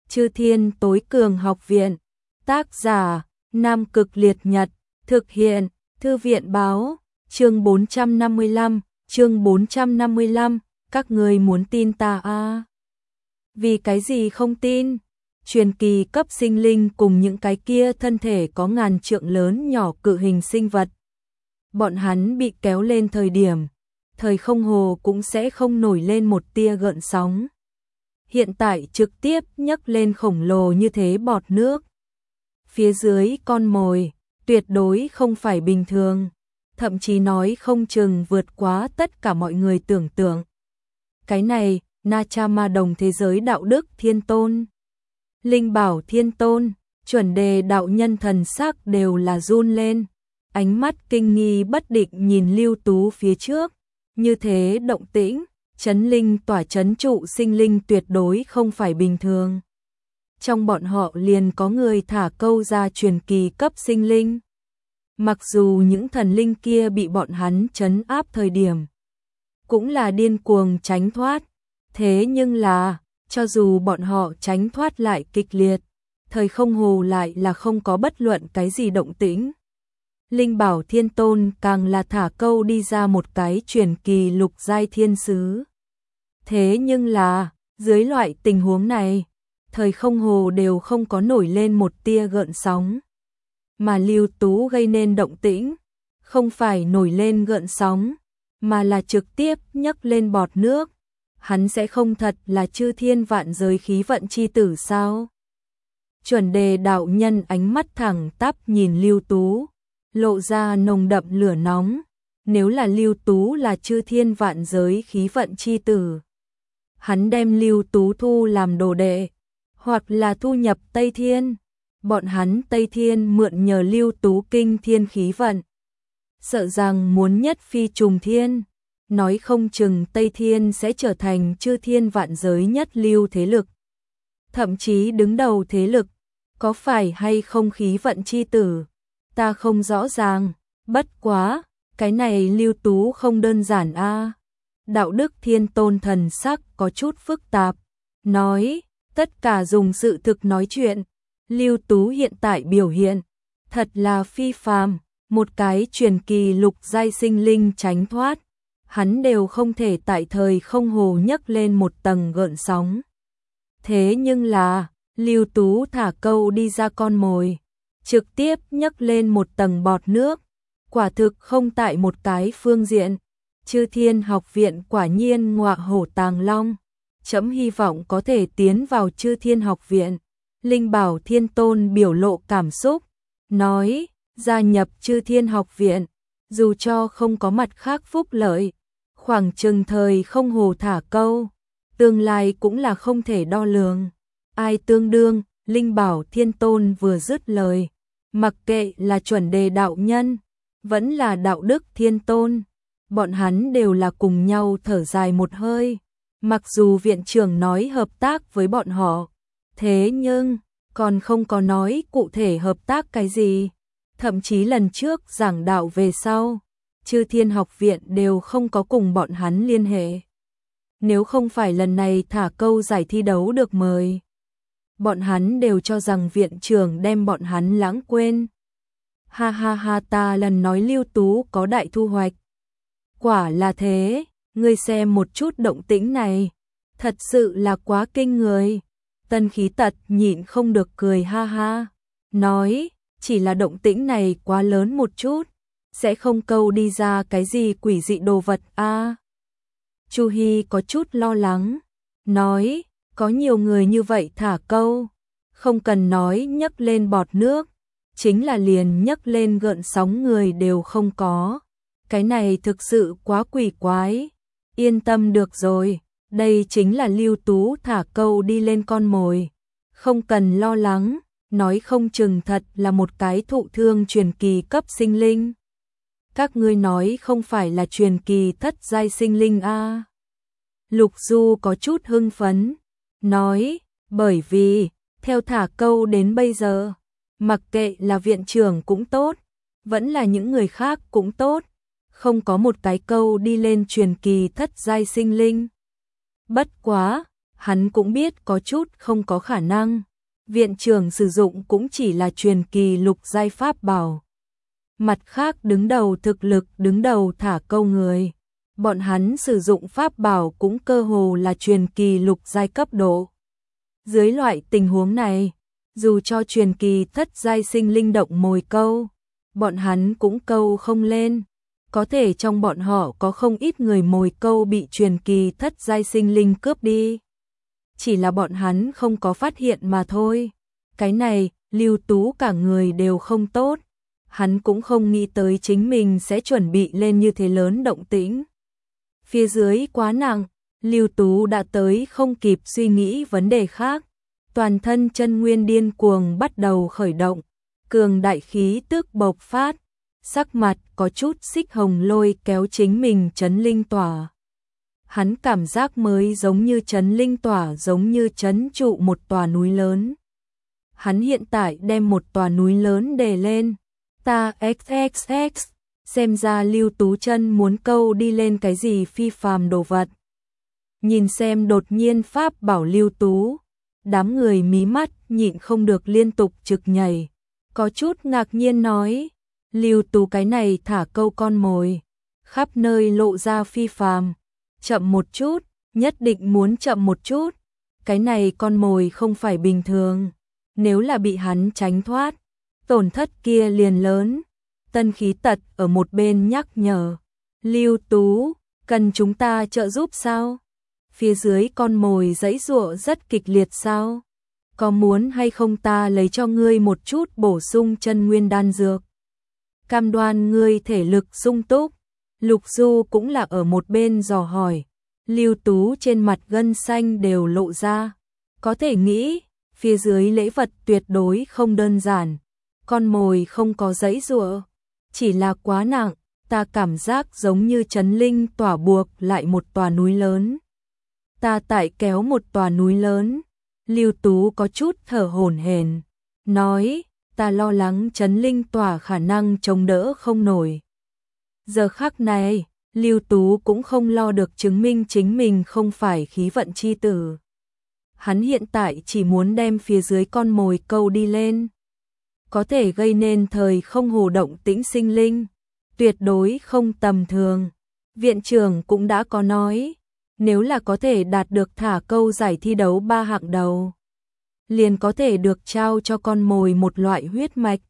Chư Thiên Tối Cường Học Viện. Tác giả: Nam Cực Liệt Nhật. Thực hiện: Thư viện báo. Chương 455. Chương 455. Các ngươi muốn tin ta à? Vì cái gì không tin? Truyền kỳ cấp sinh linh cùng những cái kia thân thể có ngàn trượng lớn nhỏ cự hình sinh vật. Bọn hắn bị kéo lên thời điểm, thời không hồ cũng sẽ không nổi lên một tia gợn sóng. Hiện tại trực tiếp nhấc lên khổng lồ như thế bọt nước. Phía dưới con mồi, tuyệt đối không phải bình thường, thậm chí nói không chừng vượt quá tất cả mọi người tưởng tượng. Cái này, Na Cha Ma Đồng thế giới đạo đức thiên tôn, Linh Bảo thiên tôn, Chuẩn Đề đạo nhân thần sắc đều là run lên, ánh mắt kinh nghi bất định nhìn Lưu Tú phía trước, như thế động tĩnh, chấn linh tỏa chấn trụ sinh linh tuyệt đối không phải bình thường. Trong bọn họ liền có người thả câu ra truyền kỳ cấp sinh linh. Mặc dù những thần linh kia bị bọn hắn trấn áp thời điểm, cũng là điên cuồng tránh thoát, thế nhưng là, cho dù bọn họ tránh thoát lại kịch liệt, thời không hồ lại là không có bất luận cái gì động tĩnh. Linh Bảo thiên tôn càng là thả câu đi ra một cái truyền kỳ lục giai thiên sứ. Thế nhưng là, dưới loại tình huống này, thời không hồ đều không có nổi lên một tia gợn sóng. Mà Lưu Tú gây nên động tĩnh, không phải nổi lên gợn sóng, mà là trực tiếp nhấc lên bọt nước. Hắn sẽ không thật là chư thiên vạn giới khí vận chi tử sao? Chuẩn Đề đạo nhân ánh mắt thẳng tắp nhìn Lưu Tú, lộ ra nồng đậm lửa nóng. Nếu là Lưu Tú là chư thiên vạn giới khí vận chi tử, hắn đem Lưu Tú thu làm đồ đệ, hoặc là thu nhập Tây Thiên. Bọn hắn Tây Thiên mượn nhờ Lưu Tú kinh thiên khí vận, sợ rằng muốn nhất phi trùng thiên, nói không chừng Tây Thiên sẽ trở thành chư thiên vạn giới nhất lưu thế lực, thậm chí đứng đầu thế lực. Có phải hay không khí vận chi tử, ta không rõ ràng, bất quá, cái này Lưu Tú không đơn giản a. Đạo đức thiên tôn thần sắc có chút phức tạp, nói, tất cả dùng sự thực nói chuyện. Lưu Tú hiện tại biểu hiện, thật là phi phàm, một cái truyền kỳ lục giai sinh linh tránh thoát, hắn đều không thể tại thời không hồ nhấc lên một tầng gợn sóng. Thế nhưng là, Lưu Tú thả câu đi ra con mồi, trực tiếp nhấc lên một tầng bọt nước, quả thực không tại một cái phương diện. Chư Thiên Học Viện quả nhiên ngọa hổ tàng long, trẫm hy vọng có thể tiến vào Chư Thiên Học Viện. Linh Bảo thiên tôn biểu lộ cảm xúc, nói, gia nhập Chư Thiên Học Viện, dù cho không có mặt khác phúc lợi, khoảng chừng thời không hồ thả câu, tương lai cũng là không thể đo lường. Ai tương đương, Linh Bảo thiên tôn vừa dứt lời, mặc kệ là Chuẩn Đề đạo nhân, vẫn là đạo đức thiên tôn, bọn hắn đều là cùng nhau thở dài một hơi. Mặc dù viện trưởng nói hợp tác với bọn họ, thế nhưng, còn không có nói cụ thể hợp tác cái gì. Thậm chí lần trước giảng đạo về sau, Chư Thiên Học Viện đều không có cùng bọn hắn liên hệ. Nếu không phải lần này thả câu giải thi đấu được mời, bọn hắn đều cho rằng viện trưởng đem bọn hắn lãng quên. Ha ha ha, ta lần nói Lưu Tú có đại thu hoạch. Quả là thế, ngươi xem một chút động tĩnh này, thật sự là quá kinh người. Tân Khí Tật nhịn không được cười ha ha, nói, chỉ là động tĩnh này quá lớn một chút, sẽ không câu đi ra cái gì quỷ dị đồ vật a. Chu Hy có chút lo lắng, nói, có nhiều người như vậy thả câu, không cần nói nhấc lên bọt nước, chính là liền nhấc lên gợn sóng người đều không có. Cái này thực sự quá quỷ quái. Yên tâm được rồi, đây chính là Lưu Tú thả câu đi lên con mồi, không cần lo lắng, nói không chừng thật là một cái thụ thương truyền kỳ cấp sinh linh. Các ngươi nói không phải là truyền kỳ thất giai sinh linh a? Lục Du có chút hưng phấn, nói, bởi vì, theo thả câu đến bây giờ, mặc kệ là viện trưởng cũng tốt, vẫn là những người khác cũng tốt, không có một cái câu đi lên truyền kỳ thất giai sinh linh. Bất quá, Hắn cũng biết có chút không có khả năng. Viện trưởng sử dụng cũng chỉ là truyền kỳ lục giai pháp bảo. Mặt khác đứng đầu thực lực đứng đầu thả câu người. Bọn hắn sử dụng pháp bảo cũng cơ hồ là truyền kỳ lục giai cấp độ. Dưới loại tình huống này, dù cho truyền kỳ thất giai sinh linh động mồi câu, bọn hắn cũng câu không lên. Có thể trong bọn họ có không ít người mồi câu bị truyền kỳ thất giai sinh linh cướp đi. Chỉ là bọn hắn không có phát hiện mà thôi. Cái này, Lưu Tú cả người đều không tốt. Hắn cũng không nghĩ tới chính mình sẽ chuẩn bị lên như thế lớn động tĩnh. Phía dưới quá nặng, Lưu Tú đã tới không kịp suy nghĩ vấn đề khác. Toàn thân chân nguyên điên cuồng bắt đầu khởi động, cường đại khí tức bộc phát, sắc mặt có chút xích hồng lôi kéo chính mình chấn linh tỏa. Hắn cảm giác mới giống như chấn linh tỏa giống như chấn trụ một tòa núi lớn. Hắn hiện tại đem một tòa núi lớn đè lên. Ta XXX, xem ra Lưu Tú chân muốn câu đi lên cái gì phi phàm đồ vật. Nhìn xem đột nhiên pháp bảo Lưu Tú, đám người mí mắt nhịn không được liên tục trực nhảy. Có chút ngạc nhiên nói, Lưu Tú cái này thả câu con mồi, khắp nơi lộ ra phi phàm. Chậm một chút, nhất định muốn chậm một chút. Cái này con mồi không phải bình thường. Nếu là bị hắn tránh thoát, tổn thất kia liền lớn. Tân Khí Tật ở một bên nhắc nhở. Lưu Tú, cần chúng ta trợ giúp sao? Phía dưới con mồi giãy giụa rất kịch liệt sao? Có muốn hay không ta lấy cho ngươi một chút bổ sung chân nguyên đan dược? Cam đoan ngươi thể lực sung túc. Lục Du cũng là ở một bên dò hỏi. Lưu Tú trên mặt gân xanh đều lộ ra. Có thể nghĩ, phía dưới lễ vật tuyệt đối không đơn giản. Con mồi không có giãy giụa, chỉ là quá nặng, ta cảm giác giống như chấn linh tỏa buộc lại một tòa núi lớn. Ta tại kéo một tòa núi lớn. Lưu Tú có chút thở hổn hển, nói, ta lo lắng chấn linh tỏa khả năng chống đỡ không nổi. Giờ khắc này, Lưu Tú cũng không lo được chứng minh chính mình không phải khí vận chi tử. Hắn hiện tại chỉ muốn đem phía dưới con mồi câu đi lên. Có thể gây nên thời không hồ động tĩnh sinh linh, tuyệt đối không tầm thường. Viện trưởng cũng đã có nói, nếu là có thể đạt được thả câu giải thi đấu 3 hạng đầu, liền có thể được trao cho con mồi một loại huyết mạch.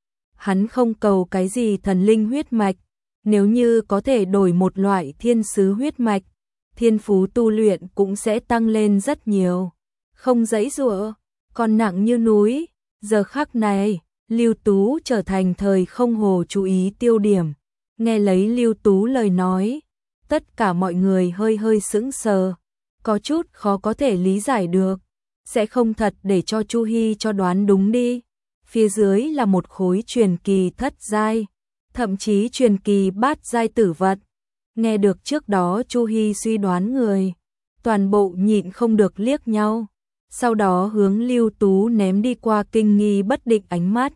Hắn không cầu cái gì thần linh huyết mạch, nếu như có thể đổi một loại thiên sứ huyết mạch, thiên phú tu luyện cũng sẽ tăng lên rất nhiều. Không giãy giụa, còn nặng như núi. Giờ khắc này, Lưu Tú trở thành thời không hồ chú ý tiêu điểm. Nghe lấy Lưu Tú lời nói, tất cả mọi người hơi hơi sững sờ, có chút khó có thể lý giải được. Sẽ không thật để cho Chu Hy cho đoán đúng đi. Phía dưới là một khối truyền kỳ thất giai, thậm chí truyền kỳ bát giai tử vật. Nghe được trước đó Chu Hy suy đoán người, toàn bộ nhịn không được liếc nhau. Sau đó hướng Lưu Tú ném đi qua kinh nghi bất định ánh mắt.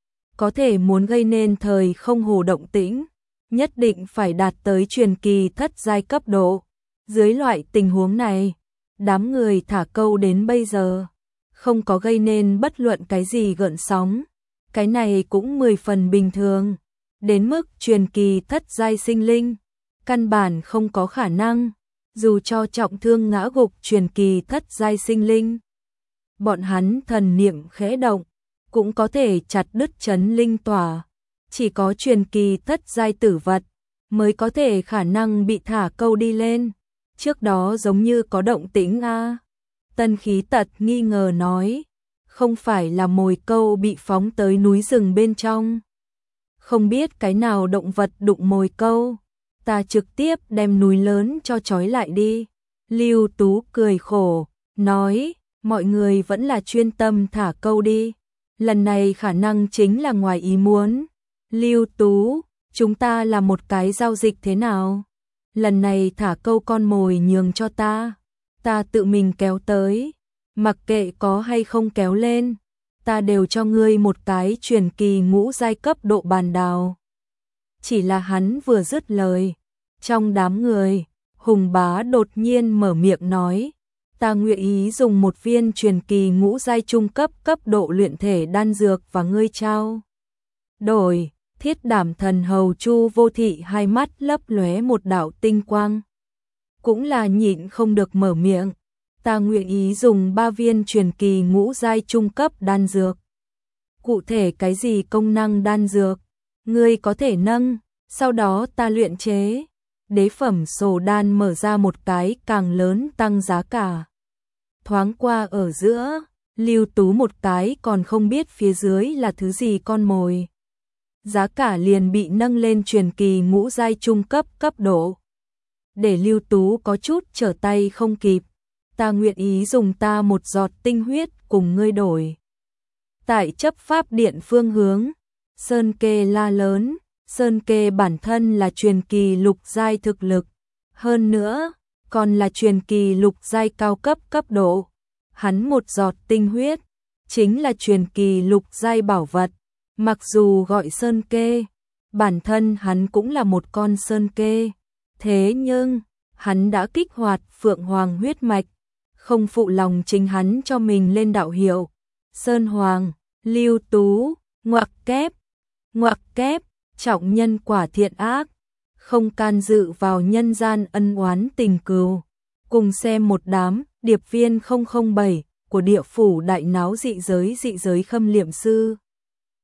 Có thể muốn gây nên thời không hồ động tĩnh, nhất định phải đạt tới truyền kỳ thất giai cấp độ. Dưới loại tình huống này, đám người thả câu đến bây giờ, không có gây nên bất luận cái gì gợn sóng. Cái này cũng 10 phần bình thường. Đến mức truyền kỳ thất giai sinh linh, căn bản không có khả năng. Dù cho trọng thương ngã gục truyền kỳ thất giai sinh linh, bọn hắn thần niệm khẽ động, cũng có thể chặt đứt chấn linh tỏa. Chỉ có truyền kỳ thất giai tử vật mới có thể khả năng bị thả câu đi lên. Trước đó giống như có động tĩnh a. Tân Khí Tật nghi ngờ nói, không phải là mồi câu bị phóng tới núi rừng bên trong. Không biết cái nào động vật đụng mồi câu, ta trực tiếp đem núi lớn cho trói lại đi. Lưu Tú cười khổ, nói, mọi người vẫn là chuyên tâm thả câu đi. Lần này khả năng chính là ngoài ý muốn. Lưu Tú, chúng ta làm một cái giao dịch thế nào? Lần này thả câu con mồi nhường cho ta tự mình kéo tới. Mặc kệ có hay không kéo lên, ta đều cho ngươi một cái truyền kỳ ngũ giai cấp độ bàn đào. Chỉ là hắn vừa dứt lời, trong đám người, Hùng Bá đột nhiên mở miệng nói, ta nguyện ý dùng một viên truyền kỳ ngũ giai trung cấp cấp độ luyện thể đan dược và ngươi trao đổi. Thiết Đảm Thần Hầu Chu Vô Thị hai mắt lấp lóe một đạo tinh quang, cũng là nhịn không được mở miệng. Ta nguyện ý dùng 3 viên truyền kỳ ngũ giai trung cấp đan dược. Cụ thể cái gì công năng đan dược, ngươi có thể nâng, sau đó ta luyện chế. Đế phẩm sổ đan mở ra một cái càng lớn tăng giá cả. Thoáng qua ở giữa, Lưu Tú một cái còn không biết phía dưới là thứ gì con mồi. Giá cả liền bị nâng lên truyền kỳ ngũ giai trung cấp cấp độ. Để Lưu Tú có chút trở tay không kịp. Ta nguyện ý dùng ta một giọt tinh huyết cùng ngươi đổi. Tại chấp pháp điện phương hướng, Sơn Kê la lớn. Sơn Kê bản thân là truyền kỳ lục giai thực lực, hơn nữa còn là truyền kỳ lục giai cao cấp cấp độ. Hắn một giọt tinh huyết chính là truyền kỳ lục giai bảo vật. Mặc dù gọi Sơn Kê, bản thân hắn cũng là một con Sơn Kê, thế nhưng hắn đã kích hoạt Phượng Hoàng huyết mạch, không phụ lòng chính hắn cho mình lên đạo hiệu Sơn Hoàng. Lưu Tú ngoặc kép, trọng nhân quả thiện ác, không can dự vào nhân gian ân oán tình cừu. Cùng xem một đám điệp viên 007 của địa phủ đại náo dị giới khâm liệm sư.